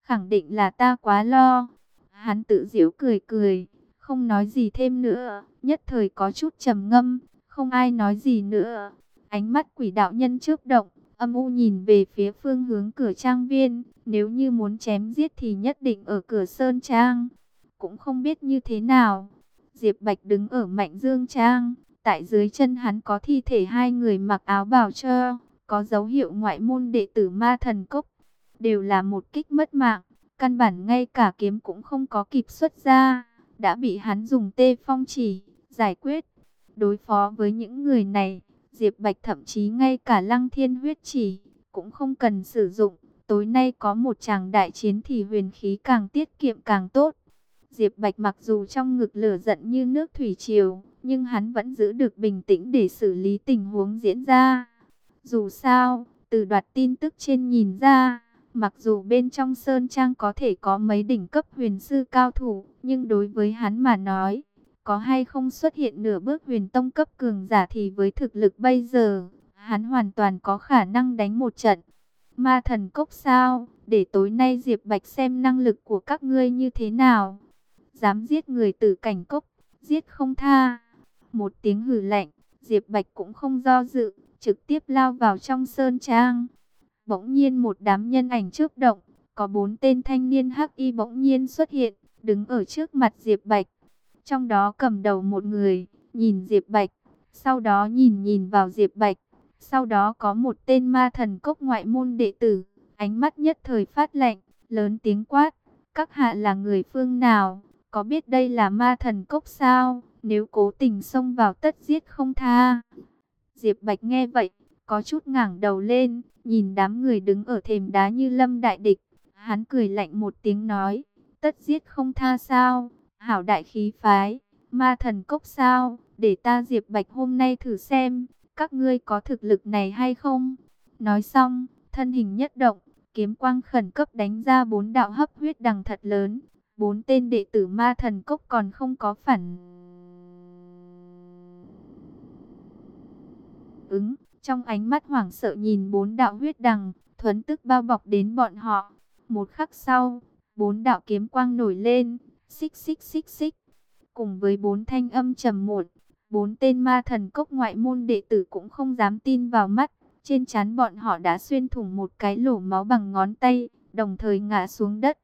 khẳng định là ta quá lo. Hắn tự giễu cười cười, không nói gì thêm nữa, nhất thời có chút trầm ngâm, không ai nói gì nữa. Ánh mắt quỷ đạo nhân chớp động, âm u nhìn về phía phương hướng cửa trang viên, nếu như muốn chém giết thì nhất định ở cửa sơn trang. Cũng không biết như thế nào. Diệp Bạch đứng ở Mạnh Dương Trang, tại dưới chân hắn có thi thể hai người mặc áo bào cho, có dấu hiệu ngoại môn đệ tử Ma Thần Cốc, đều là một kích mất mạng, căn bản ngay cả kiếm cũng không có kịp xuất ra, đã bị hắn dùng tê phong chỉ giải quyết. Đối phó với những người này, Diệp Bạch thậm chí ngay cả Lăng Thiên huyết chỉ cũng không cần sử dụng. Tối nay có một tràng đại chiến thì huyền khí càng tiết kiệm càng tốt. Diệp Bạch mặc dù trong ngực lửa giận như nước thủy triều, nhưng hắn vẫn giữ được bình tĩnh để xử lý tình huống diễn ra. Dù sao, từ đoạt tin tức trên nhìn ra, mặc dù bên trong sơn trang có thể có mấy đỉnh cấp huyền sư cao thủ, nhưng đối với hắn mà nói, có hay không xuất hiện nửa bước huyền tông cấp cường giả thì với thực lực bây giờ, hắn hoàn toàn có khả năng đánh một trận. Ma Thần Cốc sao? Để tối nay Diệp Bạch xem năng lực của các ngươi như thế nào. Dám giết người Tử Cảnh Cốc, giết không tha. Một tiếng hừ lạnh, Diệp Bạch cũng không do dự, trực tiếp lao vào trong sơn trang. Bỗng nhiên một đám nhân ảnh chớp động, có 4 tên thanh niên hắc y bỗng nhiên xuất hiện, đứng ở trước mặt Diệp Bạch. Trong đó cầm đầu một người, nhìn Diệp Bạch, sau đó nhìn vào Diệp Bạch. Sau đó có một tên Ma Thần Cốc ngoại môn đệ tử, ánh mắt nhất thời phát lạnh, lớn tiếng quát: các hạ là người phương nào? Có biết đây là Ma Thần Cốc sao? Nếu cố tình xông vào tất giết không tha. Diệp Bạch nghe vậy, có chút ngẩng đầu lên, nhìn đám người đứng ở thềm đá như lâm đại địch. Hắn cười lạnh một tiếng nói: tất giết không tha sao? Hảo đại khí phái, Ma Thần Cốc sao? Để ta Diệp Bạch hôm nay thử xem, các ngươi có thực lực này hay không? Nói xong, thân hình nhất động, kiếm quang khẩn cấp đánh ra 4 đạo hấp huyết đằng thật lớn. 4 tên đệ tử Ma Thần Cốc còn không có phản ứng, trong ánh mắt hoảng sợ nhìn 4 đạo huyết đằng, thuấn tức bao bọc đến bọn họ. Một khắc sau, 4 đạo kiếm quang nổi lên, xích xích xích xích. Cùng với 4 thanh âm trầm muộn, 4 tên Ma Thần Cốc ngoại môn đệ tử cũng không dám tin vào mắt. Trên trán bọn họ đã xuyên thủng một cái lỗ máu bằng ngón tay, đồng thời ngã xuống đất.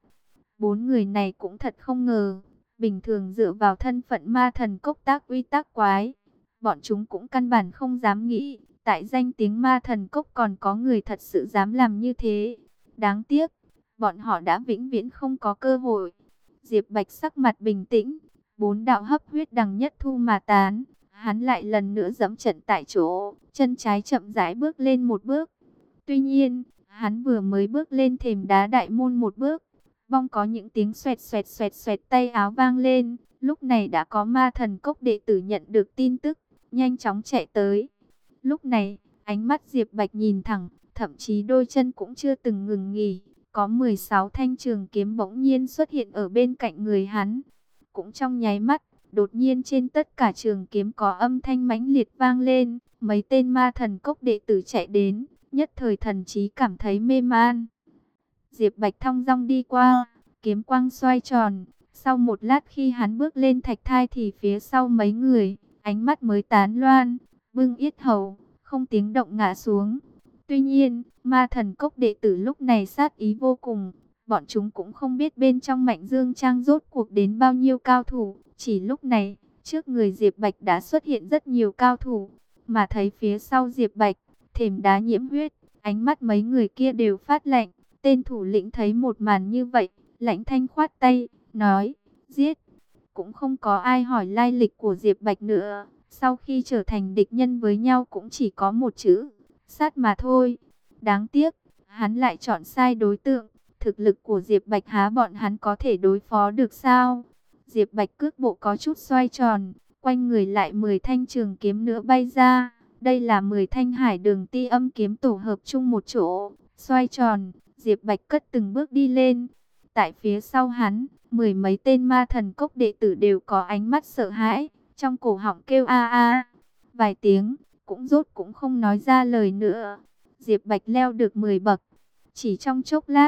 4 người này cũng thật không ngờ, bình thường dựa vào thân phận Ma Thần Cốc tác uy tác quái, bọn chúng cũng căn bản không dám nghĩ, tại danh tiếng Ma Thần Cốc còn có người thật sự dám làm như thế. Đáng tiếc, bọn họ đã vĩnh viễn không có cơ hội. Diệp Bạch sắc mặt bình tĩnh, 4 đạo hấp huyết đằng nhất thu mà tán, hắn lại lần nữa dẫm trận tại chỗ, chân trái chậm rãi bước lên một bước. Tuy nhiên, hắn vừa mới bước lên thềm đá đại môn một bước, bong có những tiếng xoẹt xoẹt xoẹt xoẹt tay áo vang lên. Lúc này đã có Ma Thần Cốc đệ tử nhận được tin tức, nhanh chóng chạy tới. Lúc này, ánh mắt Diệp Bạch nhìn thẳng, thậm chí đôi chân cũng chưa từng ngừng nghỉ. Có 16 thanh trường kiếm bỗng nhiên xuất hiện ở bên cạnh người hắn. Cũng trong nháy mắt, đột nhiên trên tất cả trường kiếm có âm thanh mãnh liệt vang lên. Mấy tên Ma Thần Cốc đệ tử chạy đến, nhất thời thần trí cảm thấy mê man. Diệp Bạch thong dong đi qua, kiếm quang xoay tròn. Sau một lát khi hắn bước lên thạch thai thì phía sau mấy người, ánh mắt mới tán loan, bưng yết hầu, không tiếng động ngã xuống. Tuy nhiên, Ma Thần Cốc đệ tử lúc này sát ý vô cùng. Bọn chúng cũng không biết bên trong Mạnh Dương Trang rốt cuộc đến bao nhiêu cao thủ. Chỉ lúc này, trước người Diệp Bạch đã xuất hiện rất nhiều cao thủ. Mà thấy phía sau Diệp Bạch, thềm đá nhiễm huyết, ánh mắt mấy người kia đều phát lạnh. Tên thủ lĩnh thấy một màn như vậy, lãnh thanh khoát tay, nói: giết. Cũng không có ai hỏi lai lịch của Diệp Bạch nữa. Sau khi trở thành địch nhân với nhau cũng chỉ có một chữ: sát mà thôi. Đáng tiếc, hắn lại chọn sai đối tượng. Thực lực của Diệp Bạch há bọn hắn có thể đối phó được sao? Diệp Bạch cước bộ có chút xoay tròn, quanh người lại 10 thanh trường kiếm nữa bay ra. Đây là 10 thanh hải đường ti âm kiếm tổ hợp chung một chỗ, xoay tròn. Diệp Bạch cất từng bước đi lên. Tại phía sau hắn, 10 mấy tên Ma Thần Cốc đệ tử đều có ánh mắt sợ hãi, trong cổ họng kêu a a vài tiếng, cũng rốt cũng không nói ra lời nữa. Diệp Bạch leo được 10 bậc, chỉ trong chốc lát,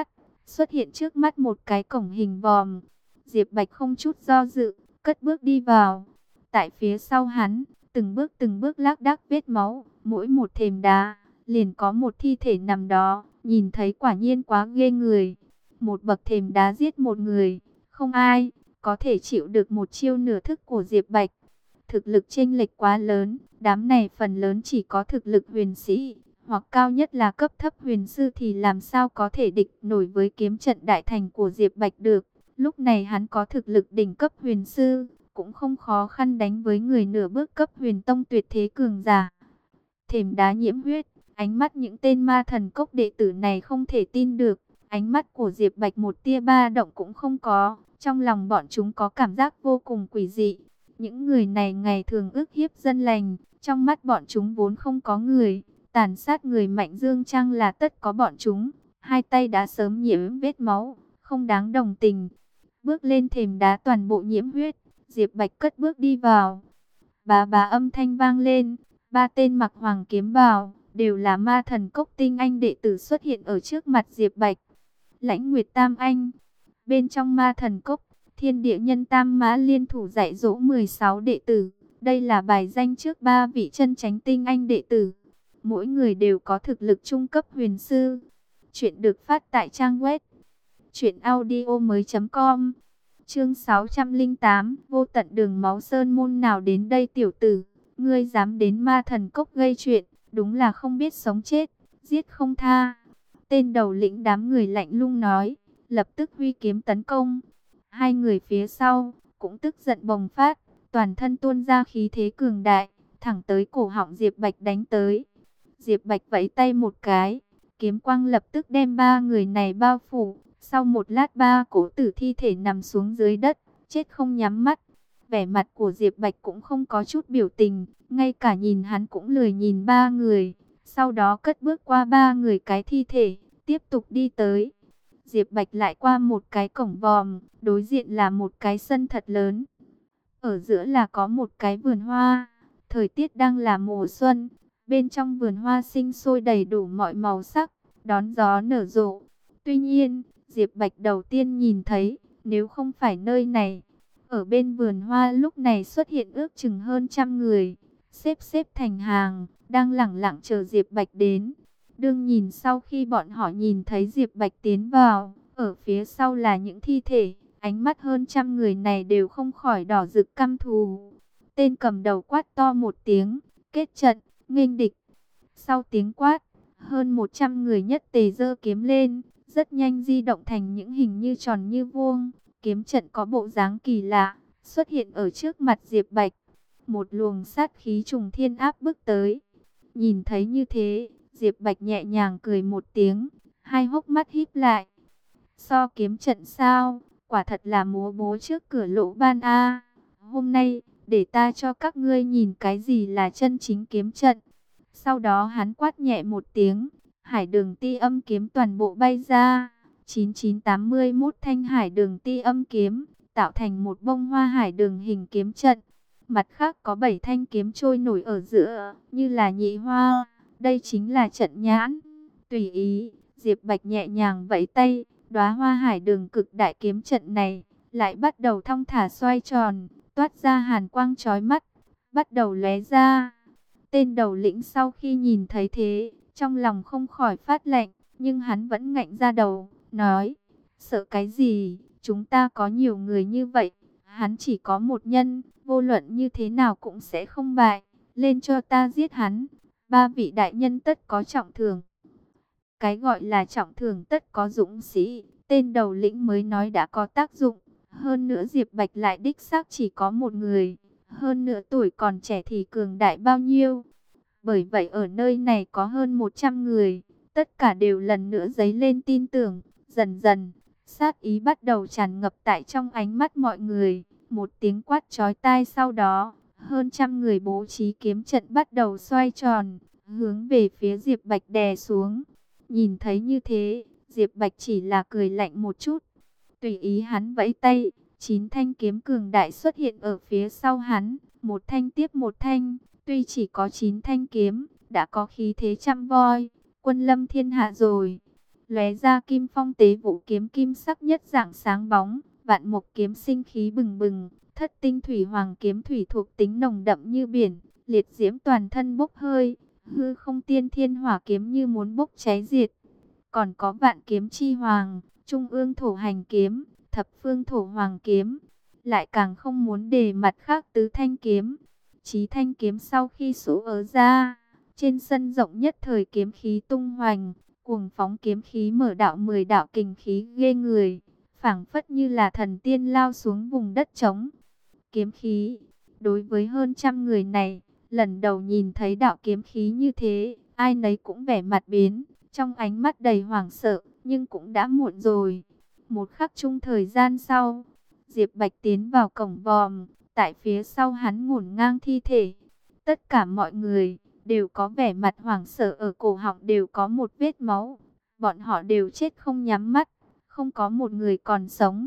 xuất hiện trước mắt một cái cổng hình vòm. Diệp Bạch không chút do dự, cất bước đi vào. Tại phía sau hắn, từng bước lác đác vết máu, mỗi một thềm đá, liền có một thi thể nằm đó, nhìn thấy quả nhiên quá ghê người. Một bậc thềm đá giết một người, không ai có thể chịu được một chiêu nửa thức của Diệp Bạch. Thực lực chênh lệch quá lớn, đám này phần lớn chỉ có thực lực huyền sĩ, hoặc cao nhất là cấp thấp huyền sư thì làm sao có thể địch nổi với kiếm trận đại thành của Diệp Bạch được. Lúc này hắn có thực lực đỉnh cấp huyền sư, cũng không khó khăn đánh với người nửa bước cấp huyền tông tuyệt thế cường giả. Thềm đá nhiễm huyết, ánh mắt những tên ma thần cốc đệ tử này không thể tin được. Ánh mắt của Diệp Bạch một tia ba động cũng không có, trong lòng bọn chúng có cảm giác vô cùng quỷ dị. Những người này ngày thường ức hiếp dân lành, trong mắt bọn chúng vốn không có người, tàn sát người mạnh dương trang là tất có bọn chúng. Hai tay đã sớm nhiễm vết máu, không đáng đồng tình. Bước lên thềm đá toàn bộ nhiễm huyết, Diệp Bạch cất bước đi vào. Bà âm thanh vang lên, ba tên mặc hoàng kiếm bào, đều là ma thần cốc tinh anh đệ tử xuất hiện ở trước mặt Diệp Bạch. Lãnh Nguyệt Tam Anh, bên trong ma thần cốc, Thiên Địa Nhân Tam Mã liên thủ dạy dỗ 16 đệ tử. Đây là bài danh trước ba vị chân chánh tinh anh đệ tử. Mỗi người đều có thực lực trung cấp huyền sư. Chuyện được phát tại trang web truyệnaudiomoi.com. Chương 608, vô tận đường máu sơn môn nào đến đây tiểu tử, ngươi dám đến ma thần cốc gây chuyện, đúng là không biết sống chết, giết không tha. Tên đầu lĩnh đám người lạnh lùng nói, lập tức huy kiếm tấn công. Hai người phía sau cũng tức giận bùng phát, toàn thân tuôn ra khí thế cường đại, thẳng tới cổ họng Diệp Bạch đánh tới. Diệp Bạch vẫy tay một cái, kiếm quang lập tức đem ba người này bao phủ. Sau một lát ba cố tử thi thể nằm xuống dưới đất, chết không nhắm mắt. Vẻ mặt của Diệp Bạch cũng không có chút biểu tình, ngay cả nhìn hắn cũng lười nhìn ba người. Sau đó cất bước qua ba người cái thi thể, tiếp tục đi tới. Diệp Bạch lại qua một cái cổng vòm, đối diện là một cái sân thật lớn. Ở giữa là có một cái vườn hoa, thời tiết đang là mùa xuân. Bên trong vườn hoa sinh sôi đầy đủ mọi màu sắc, đón gió nở rộ. Tuy nhiên, Diệp Bạch đầu tiên nhìn thấy, nếu không phải nơi này, ở bên vườn hoa lúc này xuất hiện ước chừng hơn 100 người, xếp thành hàng, đang lẳng lặng chờ Diệp Bạch đến. Đương nhìn sau khi bọn họ nhìn thấy Diệp Bạch tiến vào, ở phía sau là những thi thể, ánh mắt hơn 100 người này đều không khỏi đỏ rực căm thù. Tên cầm đầu quát to một tiếng, kết trận, nghênh địch. Sau tiếng quát, hơn 100 người nhất tề giơ kiếm lên, rất nhanh di động thành những hình như tròn như vuông. Kiếm trận có bộ dáng kỳ lạ, xuất hiện ở trước mặt Diệp Bạch. Một luồng sát khí trùng thiên áp bức tới. Nhìn thấy như thế, Diệp Bạch nhẹ nhàng cười một tiếng, hai hốc mắt híp lại. So kiếm trận sao, quả thật là múa búa trước cửa lỗ ban a. Hôm nay, để ta cho các ngươi nhìn cái gì là chân chính kiếm trận. Sau đó hắn quát nhẹ một tiếng, hải đường ti âm kiếm toàn bộ bay ra. 9981 thanh hải đường ti âm kiếm, tạo thành một bông hoa hải đường hình kiếm trận. Mặt khác có 7 thanh kiếm trôi nổi ở giữa, như là nhị hoa. Đây chính là trận nhãn. Tùy ý, Diệp Bạch nhẹ nhàng vẫy tay, đóa hoa hải đường cực đại kiếm trận này lại bắt đầu thong thả xoay tròn, toát ra hàn quang chói mắt, bắt đầu lóe ra. Tên đầu lĩnh sau khi nhìn thấy thế, trong lòng không khỏi phát lạnh, nhưng hắn vẫn ngạnh ra đầu, nói, sợ cái gì, chúng ta có nhiều người như vậy, hắn chỉ có một nhân, vô luận như thế nào cũng sẽ không bại, lên cho ta giết hắn, ba vị đại nhân tất có trọng thưởng. Cái gọi là trọng thưởng tất có dũng sĩ, tên đầu lĩnh mới nói đã có tác dụng, hơn nữa Diệp Bạch lại đích xác chỉ có một người, hơn nữa tuổi còn trẻ thì cường đại bao nhiêu. Bởi vậy ở nơi này có hơn 100 người, tất cả đều lần nữa dấy lên tin tưởng, dần dần, sát ý bắt đầu tràn ngập tại trong ánh mắt mọi người. Một tiếng quát chói tai sau đó, hơn 100 người bố trí kiếm trận bắt đầu xoay tròn, hướng về phía Diệp Bạch đè xuống. Nhìn thấy như thế, Diệp Bạch chỉ là cười lạnh một chút, tùy ý hắn vẫy tay, 9 thanh kiếm cường đại xuất hiện ở phía sau hắn, một thanh tiếp một thanh. Tuy chỉ có 9 thanh kiếm, đã có khí thế trăm voi, quân lâm thiên hạ rồi. lóe ra kim phong tế vũ kiếm kim sắc nhất dạng sáng bóng, vạn mộc kiếm sinh khí bừng bừng, thất tinh thủy hoàng kiếm thủy thuộc tính nồng đậm như biển, liệt diễm toàn thân bốc hơi, hư không tiên thiên hỏa kiếm như muốn bốc cháy diệt. Còn có vạn kiếm chi hoàng, trung ương thổ hành kiếm, thập phương thổ hoàng kiếm, lại càng không muốn để mặt khác tứ thanh kiếm. Chí thanh kiếm sau khi số ở ra, trên sân rộng nhất thời kiếm khí tung hoành, cuồng phóng kiếm khí mở đạo 10 đạo kình khí ghê người, phảng phất như là thần tiên lao xuống vùng đất trống. Kiếm khí, đối với hơn trăm người này, lần đầu nhìn thấy đạo kiếm khí như thế, ai nấy cũng vẻ mặt biến, trong ánh mắt đầy hoảng sợ, nhưng cũng đã muộn rồi. Một khắc chung thời gian sau, Diệp Bạch tiến vào cổng vòm, tại phía sau hắn ngổn ngang thi thể. Tất cả mọi người đều có vẻ mặt hoảng sợ, ở cổ họng đều có một vết máu. Bọn họ đều chết không nhắm mắt, không có một người còn sống.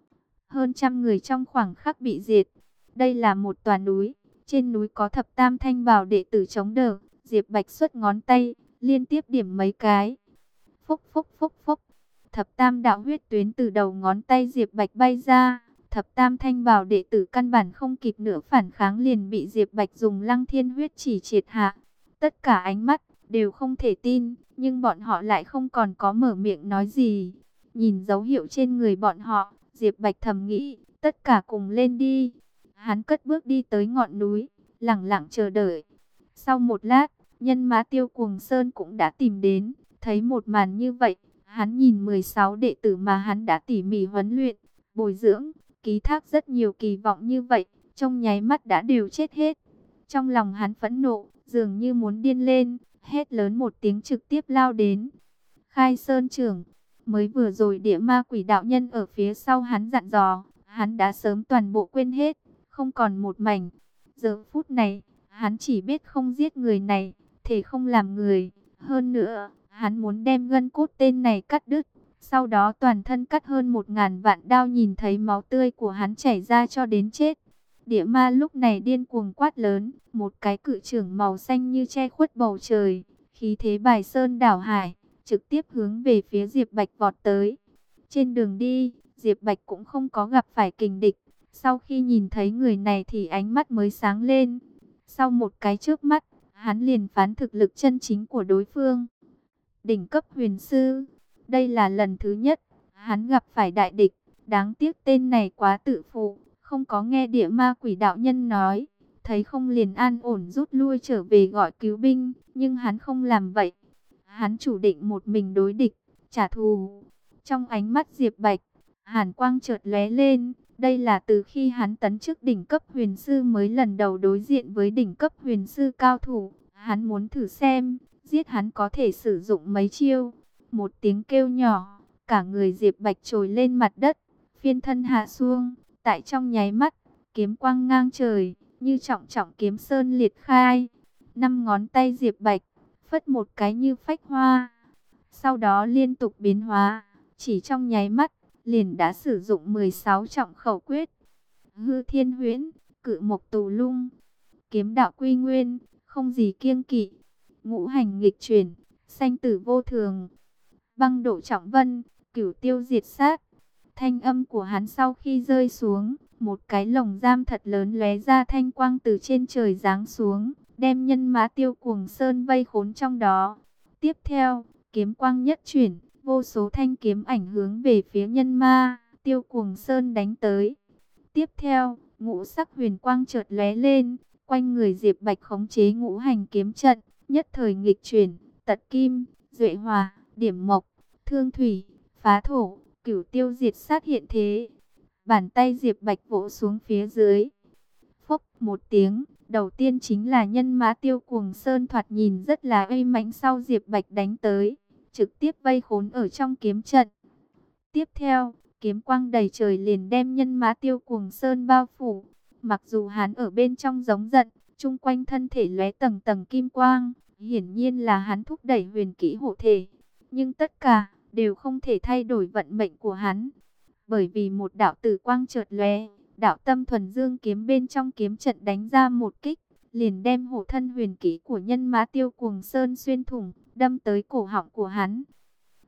Hơn trăm người trong khoảng khắc bị diệt. Đây là một tòa núi, trên núi có thập tam thanh bảo đệ tử chống đỡ. Diệp Bạch xuất ngón tay, liên tiếp điểm mấy cái. Phúc phúc phúc phúc. Thập tam đạo huyết tuyến từ đầu ngón tay Diệp Bạch bay ra. Thập tam thanh bảo đệ tử căn bản không kịp nữa phản kháng, liền bị Diệp Bạch dùng lăng thiên huyết chỉ triệt hạ. Tất cả ánh mắt đều không thể tin, nhưng bọn họ lại không còn có mở miệng nói gì. Nhìn dấu hiệu trên người bọn họ, Diệp Bạch thầm nghĩ, tất cả cùng lên đi. Hắn cất bước đi tới ngọn núi, lặng lặng chờ đợi. Sau một lát, nhân mã Tiêu Cuồng Sơn cũng đã tìm đến. Thấy một màn như vậy, hắn nhìn 16 đệ tử mà hắn đã tỉ mỉ huấn luyện, bồi dưỡng, ký thác rất nhiều kỳ vọng như vậy, trong nháy mắt đã đều chết hết. Trong lòng hắn phẫn nộ, dường như muốn điên lên, hét lớn một tiếng trực tiếp lao đến. Khai Sơn trưởng, mới vừa rồi địa ma quỷ đạo nhân ở phía sau hắn dặn dò, hắn đã sớm toàn bộ quên hết, không còn một mảnh. Giờ phút này, hắn chỉ biết không giết người này, thể không làm người. Hơn nữa, hắn muốn đem gân cốt tên này cắt đứt. Sau đó toàn thân cắt hơn 1000 vạn đao, nhìn thấy máu tươi của hắn chảy ra cho đến chết. Địa ma lúc này điên cuồng quát lớn, một cái cự chưởng màu xanh như che khuất bầu trời, khí thế bài sơn đảo hải, trực tiếp hướng về phía Diệp Bạch vọt tới. Trên đường đi, Diệp Bạch cũng không có gặp phải kình địch. Sau khi nhìn thấy người này thì ánh mắt mới sáng lên. Sau một cái chớp mắt, hắn liền phán thực lực chân chính của đối phương. Đỉnh cấp huyền sư. Đây là lần thứ nhất hắn gặp phải đại địch. Đáng tiếc tên này quá tự phụ, không có nghe địa ma quỷ đạo nhân nói. Thấy không liền an ổn rút lui trở về gọi cứu binh. Nhưng hắn không làm vậy. Hắn chủ định một mình đối địch, trả thù. Trong ánh mắt Diệp Bạch, hàn quang chợt lóe lên. Đây là từ khi hắn tấn chức đỉnh cấp huyền sư mới lần đầu đối diện với đỉnh cấp huyền sư cao thủ. Hắn muốn thử xem, giết hắn có thể sử dụng mấy chiêu. Một tiếng kêu nhỏ, cả người Diệp Bạch trồi lên mặt đất, phiên thân hạ xuống. Tại trong nháy mắt, kiếm quang ngang trời, như trọng trọng kiếm sơn liệt khai. 5 ngón tay Diệp Bạch, phất một cái như phách hoa. Sau đó liên tục biến hóa, chỉ trong nháy mắt, liền đã sử dụng 16 trọng khẩu quyết. Hư thiên huyễn, cự mộc tù lung, kiếm đạo quy nguyên, không gì kiêng kỵ. Ngũ hành nghịch chuyển, sanh tử vô thường. Băng độ trọng vân, cửu tiêu diệt sát. Thanh âm của hắn sau khi rơi xuống, một cái lồng giam thật lớn lóe ra thanh quang từ trên trời giáng xuống, đem nhân mã Tiêu Cuồng Sơn vây khốn trong đó. Tiếp theo, kiếm quang nhất chuyển, vô số thanh kiếm ảnh hướng về phía nhân ma Tiêu Cuồng Sơn đánh tới. Tiếp theo, ngũ sắc huyền quang chợt lóe lên, quanh người Diệp Bạch khống chế ngũ hành kiếm trận, nhất thời nghịch chuyển, tật kim, duệ hòa, điểm mộc, thương thủy, phá thổ, cửu tiêu diệt sát hiện thế. Bàn tay Diệp Bạch vỗ xuống phía dưới. Phốc một tiếng, đầu tiên chính là nhân mã Tiêu Cuồng Sơn thoạt nhìn rất là uy mãnh, sau Diệp Bạch đánh tới, trực tiếp vây khốn ở trong kiếm trận. Tiếp theo, kiếm quang đầy trời liền đem nhân mã Tiêu Cuồng Sơn bao phủ. Mặc dù hắn ở bên trong giống giận, chung quanh thân thể lóe tầng tầng kim quang, hiển nhiên là hắn thúc đẩy huyền kỹ hộ thể. Nhưng tất cả đều không thể thay đổi vận mệnh của hắn. Bởi vì một đạo tử quang chợt lóe, đạo tâm thuần dương kiếm bên trong kiếm trận đánh ra một kích, liền đem hộ thân huyền kỹ của nhân mã Tiêu Cuồng Sơn xuyên thủng, đâm tới cổ họng của hắn.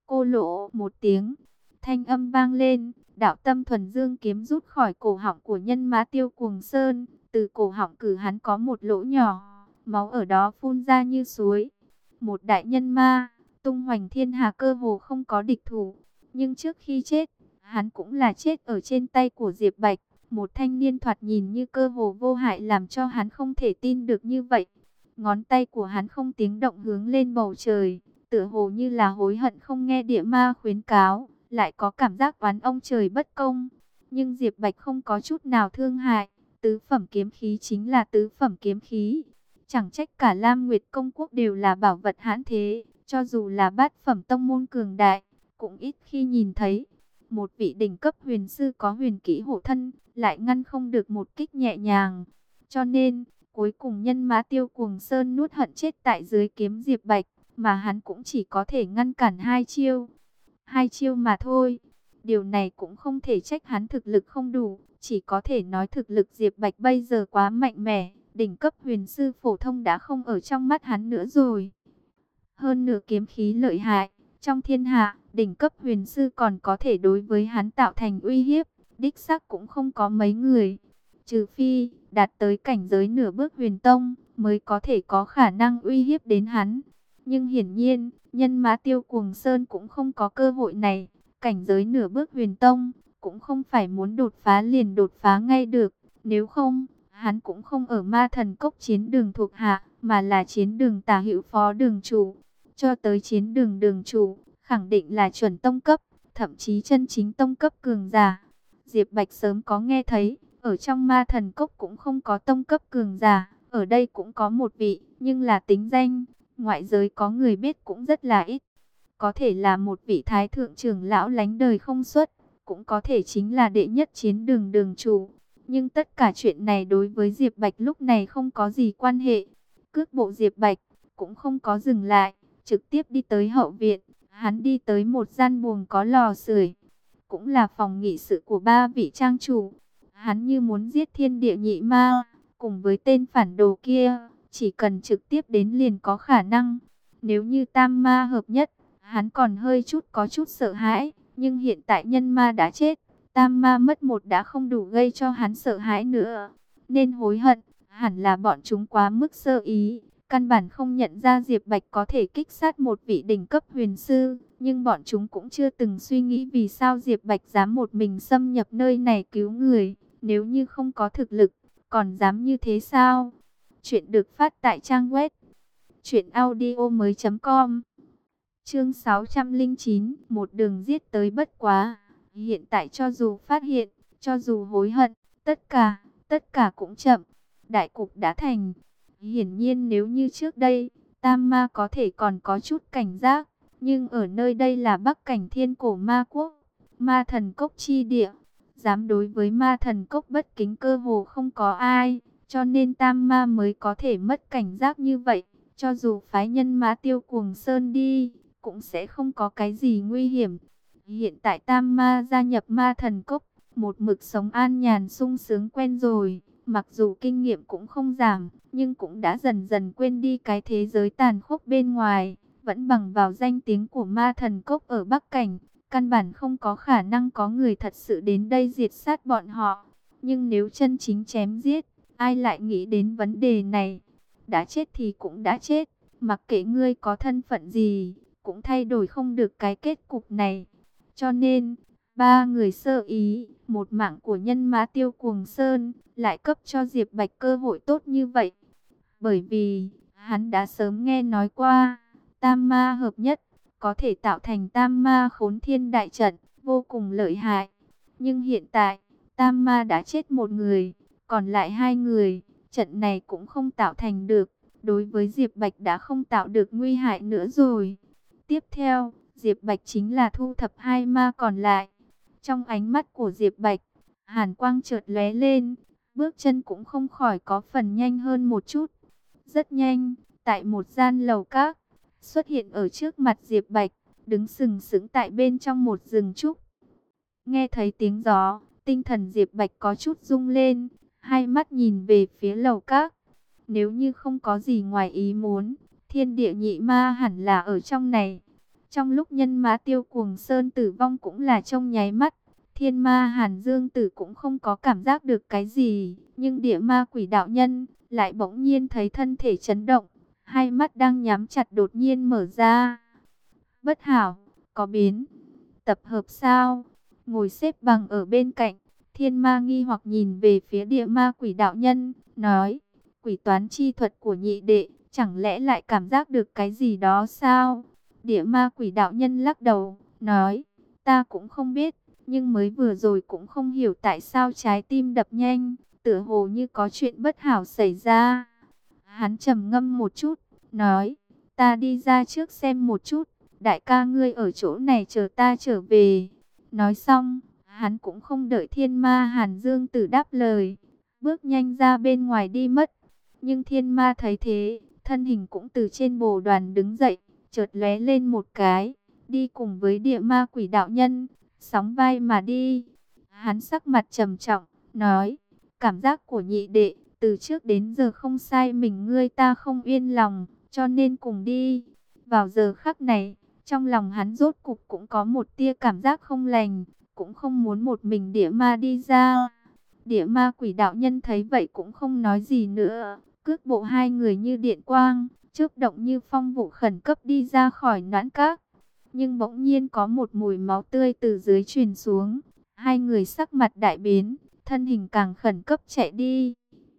Cô lỗ một tiếng, thanh âm vang lên, đạo tâm thuần dương kiếm rút khỏi cổ họng của Nhân Mã Tiêu Cuồng Sơn, từ cổ họng cử hắn có một lỗ nhỏ, máu ở đó phun ra như suối. Một đại nhân ma, tung hoành thiên hà cơ hồ không có địch thủ, nhưng trước khi chết, hắn cũng là chết ở trên tay của Diệp Bạch, một thanh niên thoạt nhìn như cơ hồ vô hại làm cho hắn không thể tin được như vậy. Ngón tay của hắn không tiếng động hướng lên bầu trời, tựa hồ như là hối hận không nghe địa ma khuyến cáo, lại có cảm giác oán ông trời bất công. Nhưng Diệp Bạch không có chút nào thương hại, tứ phẩm kiếm khí chính là tứ phẩm kiếm khí. Chẳng trách cả Lam Nguyệt Công Quốc đều là bảo vật hãn thế, cho dù là bát phẩm tông môn cường đại, cũng ít khi nhìn thấy. Một vị đỉnh cấp huyền sư có huyền kỹ hộ thân, lại ngăn không được một kích nhẹ nhàng. Cho nên, cuối cùng Nhân Mã Tiêu Cuồng Sơn nuốt hận chết tại dưới kiếm Diệp Bạch, mà hắn cũng chỉ có thể ngăn cản hai chiêu. Hai chiêu mà thôi. Điều này cũng không thể trách hắn thực lực không đủ, chỉ có thể nói thực lực Diệp Bạch bây giờ quá mạnh mẽ, đỉnh cấp huyền sư phổ thông đã không ở trong mắt hắn nữa rồi. Hơn nửa kiếm khí lợi hại, trong thiên hạ, đỉnh cấp huyền sư còn có thể đối với hắn tạo thành uy hiếp, đích xác cũng không có mấy người. Trừ phi, đạt tới cảnh giới nửa bước huyền tông, mới có thể có khả năng uy hiếp đến hắn. Nhưng hiển nhiên, Nhân Mã Tiêu Cuồng Sơn cũng không có cơ hội này. Cảnh giới nửa bước huyền tông, cũng không phải muốn đột phá liền đột phá ngay được. Nếu không, hắn cũng không ở Ma Thần Cốc chiến đường thuộc hạ, mà là chiến đường tả hữu phó đường chủ. Cho tới chiến đường đường chủ, khẳng định là chuẩn tông cấp, thậm chí chân chính tông cấp cường giả. Diệp Bạch sớm có nghe thấy, ở trong Ma Thần Cốc cũng không có tông cấp cường giả, ở đây cũng có một vị, nhưng là tính danh, ngoại giới có người biết cũng rất là ít. Có thể là một vị thái thượng trưởng lão lánh đời không xuất, cũng có thể chính là đệ nhất chiến đường đường chủ. Nhưng tất cả chuyện này đối với Diệp Bạch lúc này không có gì quan hệ. Cước bộ Diệp Bạch cũng không có dừng lại, trực tiếp đi tới hậu viện. Hắn đi tới một gian buồng có lò sưởi, cũng là phòng nghị sự của ba vị trang chủ. Hắn như muốn giết thiên địa nhị ma, cùng với tên phản đồ kia, chỉ cần trực tiếp đến liền có khả năng. Nếu như tam ma hợp nhất, hắn còn hơi chút có chút sợ hãi, nhưng hiện tại nhân ma đã chết, tam ma mất một đã không đủ gây cho hắn sợ hãi nữa. Nên hối hận, hẳn là bọn chúng quá mức sơ ý, căn bản không nhận ra Diệp Bạch có thể kích sát một vị đỉnh cấp huyền sư. Nhưng bọn chúng cũng chưa từng suy nghĩ vì sao Diệp Bạch dám một mình xâm nhập nơi này cứu người. Nếu như không có thực lực, còn dám như thế sao? Chuyện được phát tại trang web truyệnaudiomoi.com. Chương 609, một đường giết tới bất quá. Hiện tại cho dù phát hiện, cho dù hối hận, tất cả cũng chậm. Đại cục đã thành. Hiển nhiên nếu như trước đây, Tam Ma có thể còn có chút cảnh giác, nhưng ở nơi đây là Bắc Cảnh Thiên Cổ Ma Quốc, Ma Thần Cốc chi địa, dám đối với Ma Thần Cốc bất kính cơ hồ không có ai, cho nên Tam Ma mới có thể mất cảnh giác như vậy. Cho dù phái Nhân Mã Tiêu Cuồng Sơn đi, cũng sẽ không có cái gì nguy hiểm. Hiện tại Tam Ma gia nhập Ma Thần Cốc, một mực sống an nhàn sung sướng quen rồi, mặc dù kinh nghiệm cũng không giảm, nhưng cũng đã dần dần quên đi cái thế giới tàn khốc bên ngoài. Vẫn bằng vào danh tiếng của Ma Thần Cốc ở Bắc Cảnh, căn bản không có khả năng có người thật sự đến đây diệt sát bọn họ. Nhưng nếu chân chính chém giết, ai lại nghĩ đến vấn đề này? Đã chết thì cũng đã chết, mặc kệ ngươi có thân phận gì, cũng thay đổi không được cái kết cục này. Cho nên, ba người sơ ý, một mạng của Nhân Mã Tiêu Cuồng Sơn, lại cấp cho Diệp Bạch cơ hội tốt như vậy. Bởi vì, hắn đã sớm nghe nói qua, Tam Ma hợp nhất, có thể tạo thành Tam Ma Khốn Thiên Đại Trận, vô cùng lợi hại. Nhưng hiện tại, Tam Ma đã chết một người, còn lại hai người, trận này cũng không tạo thành được. Đối với Diệp Bạch đã không tạo được nguy hại nữa rồi. Tiếp theo, Diệp Bạch chính là thu thập hai ma còn lại. Trong ánh mắt của Diệp Bạch, hàn quang chợt lóe lên, bước chân cũng không khỏi có phần nhanh hơn một chút. Rất nhanh, tại một gian lầu các, xuất hiện ở trước mặt Diệp Bạch, đứng sừng sững tại bên trong một rừng trúc. Nghe thấy tiếng gió, tinh thần Diệp Bạch có chút rung lên, hai mắt nhìn về phía lầu các. Nếu như không có gì ngoài ý muốn, thiên địa nhị ma hẳn là ở trong này. Trong lúc nhân mã Tiêu Cuồng Sơn tử vong cũng là trong nháy mắt, thiên ma Hàn Dương Tử cũng không có cảm giác được cái gì, nhưng địa ma quỷ đạo nhân lại bỗng nhiên thấy thân thể chấn động, hai mắt đang nhắm chặt đột nhiên mở ra. Bất hảo, có biến, tập hợp sao? Ngồi xếp bằng ở bên cạnh, thiên ma nghi hoặc nhìn về phía địa ma quỷ đạo nhân, nói, quỷ toán chi thuật của nhị đệ, chẳng lẽ lại cảm giác được cái gì đó sao? Địa ma quỷ đạo nhân lắc đầu, nói, ta cũng không biết, nhưng mới vừa rồi cũng không hiểu tại sao trái tim đập nhanh, tựa hồ như có chuyện bất hảo xảy ra. Hắn trầm ngâm một chút, nói, ta đi ra trước xem một chút, đại ca ngươi ở chỗ này chờ ta trở về. Nói xong, hắn cũng không đợi thiên ma Hàn Dương Tử đáp lời, bước nhanh ra bên ngoài đi mất. Nhưng thiên ma thấy thế, thân hình cũng từ trên bồ đoàn đứng dậy, chợt lóe lên một cái, đi cùng với địa ma quỷ đạo nhân, sóng vai mà đi. Hắn sắc mặt trầm trọng, nói, cảm giác của nhị đệ, từ trước đến giờ không sai mình ngươi ta không yên lòng, cho nên cùng đi. Vào giờ khắc này, trong lòng hắn rốt cục cũng có một tia cảm giác không lành, cũng không muốn một mình địa ma đi ra. Địa ma quỷ đạo nhân thấy vậy cũng không nói gì nữa, cước bộ hai người như điện quang, chớp động như phong vụ khẩn cấp đi ra khỏi noãn các. Nhưng bỗng nhiên có một mùi máu tươi từ dưới truyền xuống, hai người sắc mặt đại biến, thân hình càng khẩn cấp chạy đi.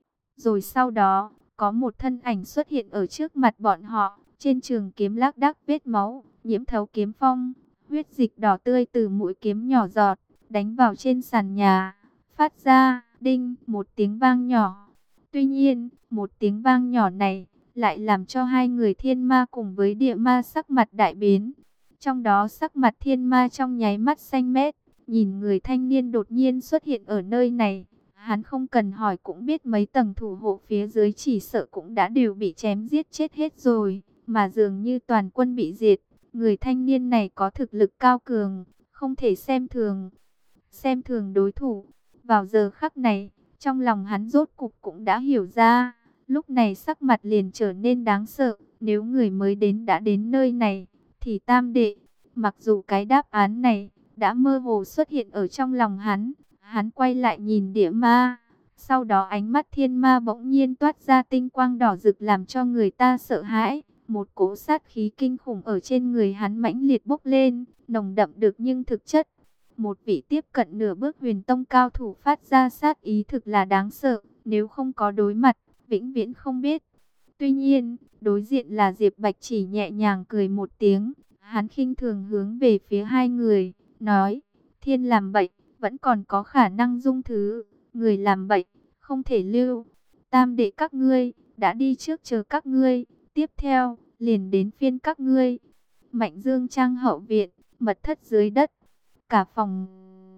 Rồi sau đó, có một thân ảnh xuất hiện ở trước mặt bọn họ, trên trường kiếm lác đác vết máu, nhiễm thấu kiếm phong, huyết dịch đỏ tươi từ mũi kiếm nhỏ giọt, đánh vào trên sàn nhà, phát ra, đinh, một tiếng vang nhỏ. Tuy nhiên, một tiếng vang nhỏ này, lại làm cho hai người thiên ma cùng với địa ma sắc mặt đại biến. Trong đó sắc mặt thiên ma trong nháy mắt xanh mét, nhìn người thanh niên đột nhiên xuất hiện ở nơi này. Hắn không cần hỏi cũng biết mấy tầng thủ hộ phía dưới chỉ sợ cũng đã đều bị chém giết chết hết rồi, mà dường như toàn quân bị diệt. Người thanh niên này có thực lực cao cường, không thể xem thường. Xem thường đối thủ. Vào giờ khắc này, trong lòng hắn rốt cục cũng đã hiểu ra, lúc này sắc mặt liền trở nên đáng sợ. Nếu người mới đến đã đến nơi này, thì tam đệ, mặc dù cái đáp án này đã mơ hồ xuất hiện ở trong lòng hắn, hắn quay lại nhìn địa ma. Sau đó ánh mắt thiên ma bỗng nhiên toát ra tinh quang đỏ rực làm cho người ta sợ hãi. Một cỗ sát khí kinh khủng ở trên người hắn mãnh liệt bốc lên, nồng đậm được nhưng thực chất. Một vị tiếp cận nửa bước huyền tông cao thủ phát ra sát ý thực là đáng sợ, nếu không có đối mặt, vĩnh viễn không biết. Tuy nhiên, đối diện là Diệp Bạch chỉ nhẹ nhàng cười một tiếng, hắn khinh thường hướng về phía hai người, nói, thiên làm bậy, vẫn còn có khả năng dung thứ, người làm bậy, không thể lưu. Tam đệ các ngươi, đã đi trước chờ các ngươi, tiếp theo, liền đến phiên các ngươi. Mạnh Dương Trang hậu viện, mật thất dưới đất, cả phòng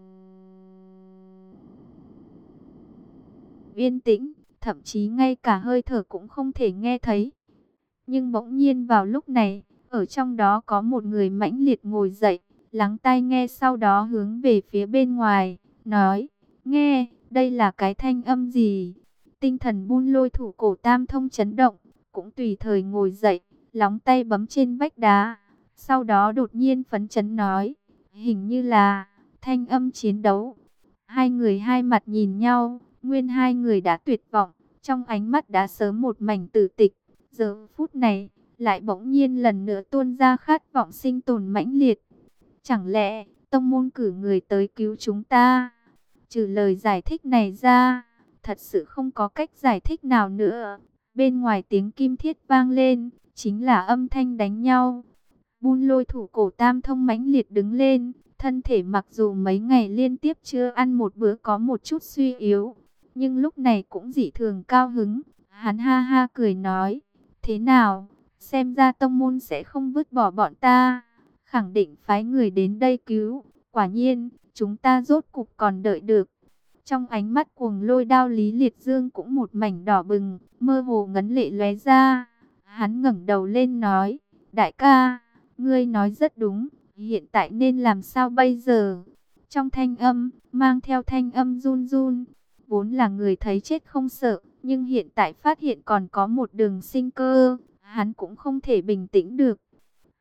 yên tĩnh, thậm chí ngay cả hơi thở cũng không thể nghe thấy. Nhưng bỗng nhiên vào lúc này, ở trong đó có một người mãnh liệt ngồi dậy, lắng tai nghe sau đó hướng về phía bên ngoài, nói, nghe, đây là cái thanh âm gì? Tinh thần Buôn Lôi thủ cổ Tam Thông chấn động, cũng tùy thời ngồi dậy, lóng tay bấm trên vách đá. Sau đó đột nhiên phấn chấn nói, hình như là thanh âm chiến đấu. Hai người hai mặt nhìn nhau, nguyên hai người đã tuyệt vọng, trong ánh mắt đã sớm một mảnh tử tịch. Giờ phút này, lại bỗng nhiên lần nữa tuôn ra khát vọng sinh tồn mãnh liệt. Chẳng lẽ, tông môn cử người tới cứu chúng ta? Trừ lời giải thích này ra, thật sự không có cách giải thích nào nữa. Bên ngoài tiếng kim thiết vang lên, chính là âm thanh đánh nhau. Buôn Lôi thủ cổ Tam Thông mãnh liệt đứng lên, thân thể mặc dù mấy ngày liên tiếp chưa ăn một bữa có một chút suy yếu, nhưng lúc này cũng dị thường cao hứng. Hắn ha ha cười nói, thế nào, xem ra tông môn sẽ không vứt bỏ bọn ta, khẳng định phái người đến đây cứu, quả nhiên, chúng ta rốt cục còn đợi được. Trong ánh mắt cuồng lôi đao Lý Liệt Dương cũng một mảnh đỏ bừng, mơ hồ ngấn lệ lóe ra. Hắn ngẩng đầu lên nói, đại ca, ngươi nói rất đúng, hiện tại nên làm sao bây giờ? Trong thanh âm, mang theo thanh âm run run, vốn là người thấy chết không sợ, nhưng hiện tại phát hiện còn có một đường sinh cơ, hắn cũng không thể bình tĩnh được.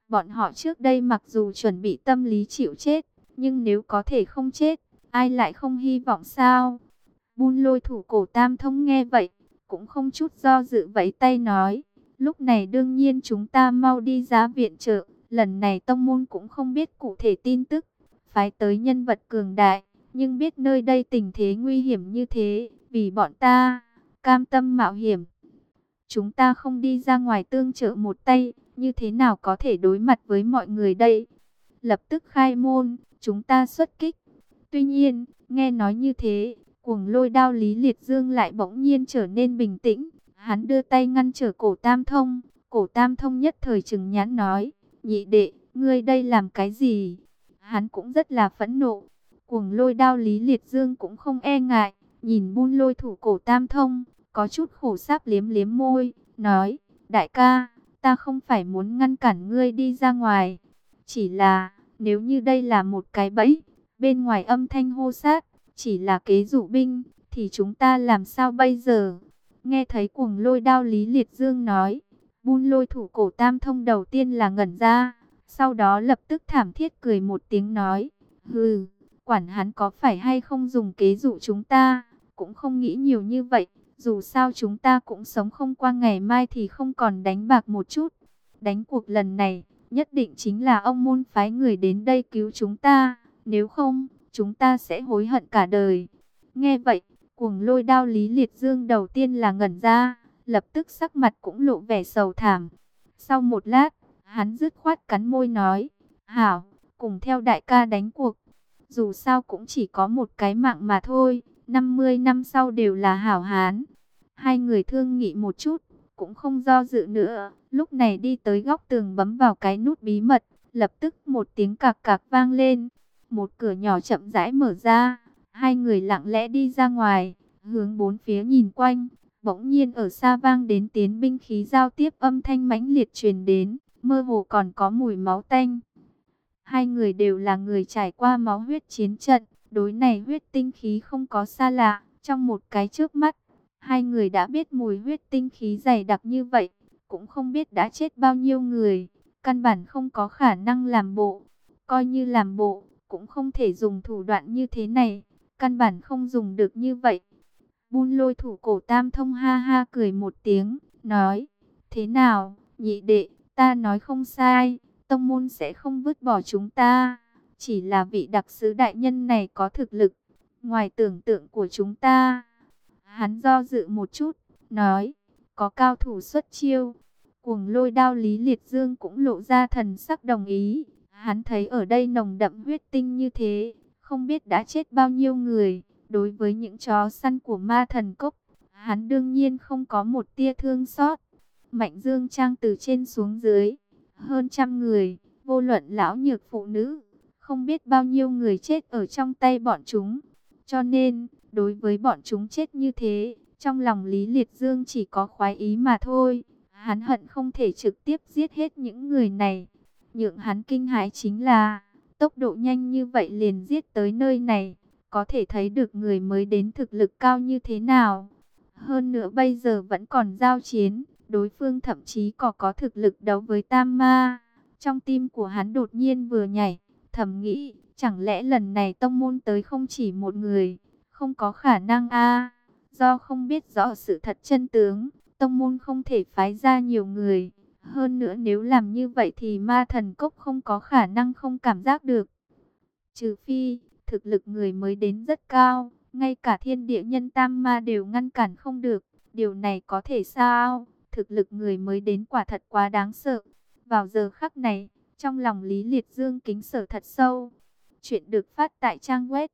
Bọn họ trước đây mặc dù chuẩn bị tâm lý chịu chết, nhưng nếu có thể không chết, ai lại không hy vọng sao? Bun Lôi thủ cổ Tam Thông nghe vậy, cũng không chút do dự vẫy tay nói, lúc này đương nhiên chúng ta mau đi ra viện trợ, lần này tông môn cũng không biết cụ thể tin tức, phái tới nhân vật cường đại, nhưng biết nơi đây tình thế nguy hiểm như thế, vì bọn ta, cam tâm mạo hiểm. Chúng ta không đi ra ngoài tương trợ một tay, như thế nào có thể đối mặt với mọi người đây? Lập tức khai môn, chúng ta xuất kích. Tuy nhiên, nghe nói như thế, Cuồng Lôi Đao Lý Liệt Dương lại bỗng nhiên trở nên bình tĩnh. Hắn đưa tay ngăn trở cổ Tam Thông. Cổ Tam Thông nhất thời trừng nhãn nói, nhị đệ, ngươi đây làm cái gì? Hắn cũng rất là phẫn nộ. Cuồng Lôi Đao Lý Liệt Dương cũng không e ngại, nhìn Bun Lôi thủ cổ Tam Thông, có chút khổ sáp liếm liếm môi, nói, đại ca, ta không phải muốn ngăn cản ngươi đi ra ngoài. Chỉ là, nếu như đây là một cái bẫy, bên ngoài âm thanh hô sát, chỉ là kế dụ binh, thì chúng ta làm sao bây giờ? Nghe thấy Cuồng Lôi Đao Lý Liệt Dương nói, Bun Lôi thủ cổ Tam Thông đầu tiên là ngẩn ra, sau đó lập tức thảm thiết cười một tiếng nói, hừ, quản hắn có phải hay không dùng kế dụ chúng ta, cũng không nghĩ nhiều như vậy, dù sao chúng ta cũng sống không qua ngày mai thì không còn đánh bạc một chút. Đánh cuộc lần này, nhất định chính là ông môn phái người đến đây cứu chúng ta, nếu không, chúng ta sẽ hối hận cả đời. Nghe vậy, Cuồng Lôi Đao Lý Liệt Dương đầu tiên là ngẩn ra, lập tức sắc mặt cũng lộ vẻ sầu thảm. Sau một lát, hắn dứt khoát cắn môi nói, hảo, cùng theo đại ca đánh cuộc. Dù sao cũng chỉ có một cái mạng mà thôi, 50 năm sau đều là hảo hán. Hai người thương nghị một chút, cũng không do dự nữa, lúc này đi tới góc tường bấm vào cái nút bí mật, lập tức một tiếng cạc cạc vang lên, một cửa nhỏ chậm rãi mở ra, hai người lặng lẽ đi ra ngoài, hướng bốn phía nhìn quanh, bỗng nhiên ở xa vang đến tiếng binh khí giao tiếp âm thanh mãnh liệt truyền đến, mơ hồ còn có mùi máu tanh. Hai người đều là người trải qua máu huyết chiến trận, đối này huyết tinh khí không có xa lạ, trong một cái chớp mắt, hai người đã biết mùi huyết tinh khí dày đặc như vậy, cũng không biết đã chết bao nhiêu người, căn bản không có khả năng làm bộ, coi như làm bộ, cũng không thể dùng thủ đoạn như thế này, căn bản không dùng được như vậy. Bun Lôi thủ cổ Tam Thông ha ha cười một tiếng, nói, thế nào, nhị đệ, ta nói không sai, tông môn sẽ không vứt bỏ chúng ta, chỉ là vị đặc sứ đại nhân này có thực lực, ngoài tưởng tượng của chúng ta. Hắn do dự một chút, nói, có cao thủ xuất chiêu. Cuồng Lôi Đao Lý Liệt Dương cũng lộ ra thần sắc đồng ý. Hắn thấy ở đây nồng đậm huyết tinh như thế, không biết đã chết bao nhiêu người. Đối với những chó săn của ma thần cốc, hắn đương nhiên không có một tia thương xót. Mạnh Dương Trang từ trên xuống dưới, hơn trăm người, vô luận lão nhược phụ nữ, không biết bao nhiêu người chết ở trong tay bọn chúng. Cho nên, đối với bọn chúng chết như thế, trong lòng Lý Liệt Dương chỉ có khoái ý mà thôi. Hắn hận không thể trực tiếp giết hết những người này. Nhượng hắn kinh hãi chính là, tốc độ nhanh như vậy liền giết tới nơi này, có thể thấy được người mới đến thực lực cao như thế nào. Hơn nữa bây giờ vẫn còn giao chiến, đối phương thậm chí có thực lực đấu với Tam Ma. Trong tim của hắn đột nhiên vừa nhảy, thầm nghĩ, chẳng lẽ lần này tông môn tới không chỉ một người, không có khả năng a. Do không biết rõ sự thật chân tướng, tông môn không thể phái ra nhiều người. Hơn nữa nếu làm như vậy thì ma thần cốc không có khả năng không cảm giác được. Trừ phi, thực lực người mới đến rất cao, ngay cả thiên địa nhân Tam Ma đều ngăn cản không được. Điều này có thể sao? Thực lực người mới đến quả thật quá đáng sợ. Vào giờ khắc này, trong lòng Lý Liệt Dương kính sợ thật sâu. Chuyện được phát tại trang web